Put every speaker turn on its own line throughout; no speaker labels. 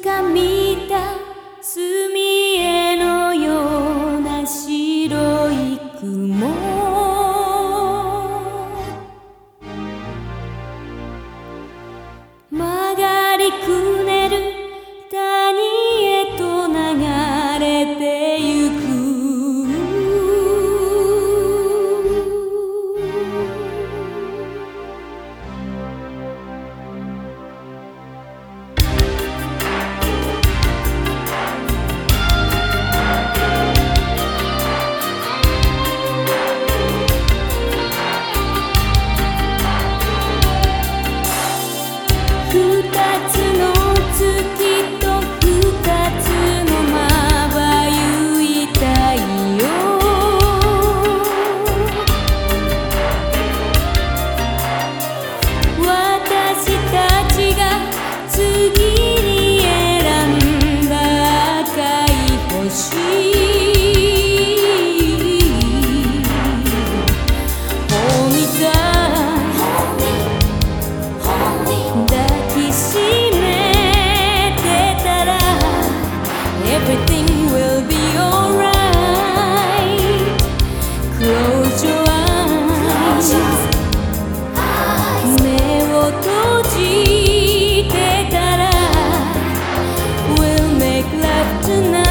か見た墨絵のような白い雲、曲がりくねる谷へと流れてゆく。二つの月と二つのまばゆい太陽、私たちが次に選んだ赤い星、本みたいEverything will be alright. Close your eyes. 目を閉じてたら We'll make love tonight.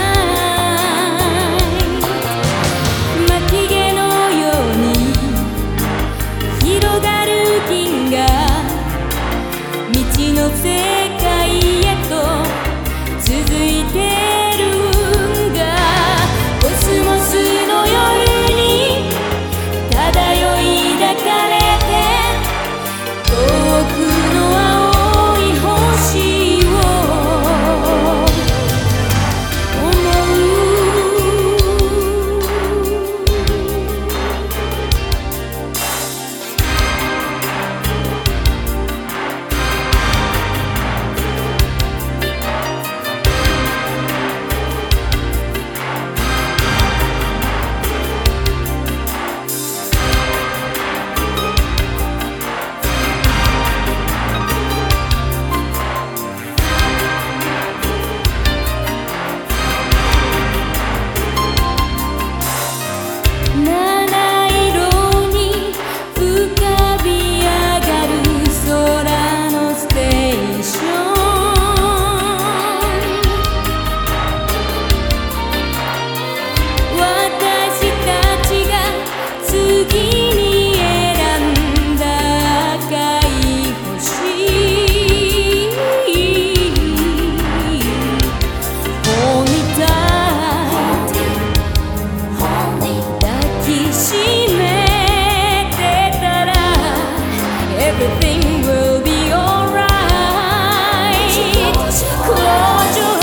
巻毛のように広がる銀河、未知の世界へと続いてEverything will be alright. Close your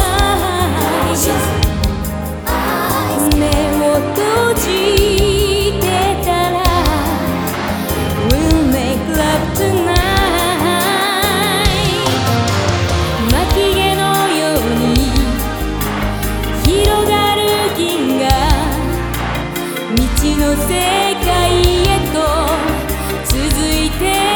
eyes. 目を閉じてたら We'll make love tonight. 巻毛のように広がる銀河、未知の世界へと続いて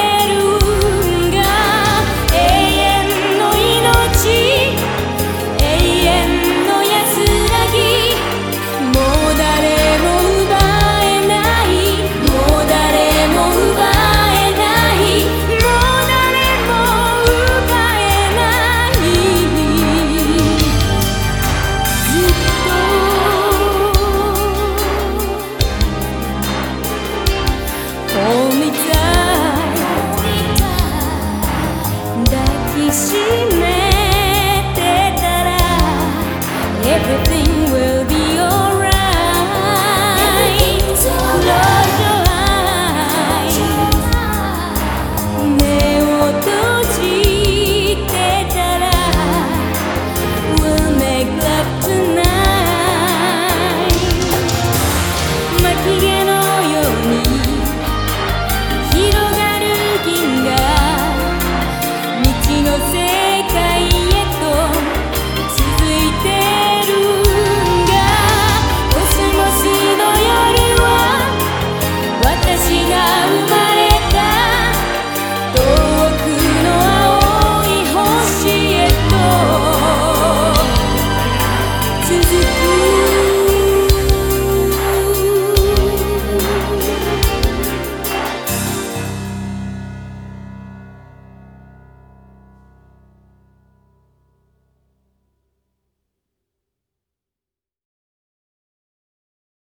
抱きしめてたら Everything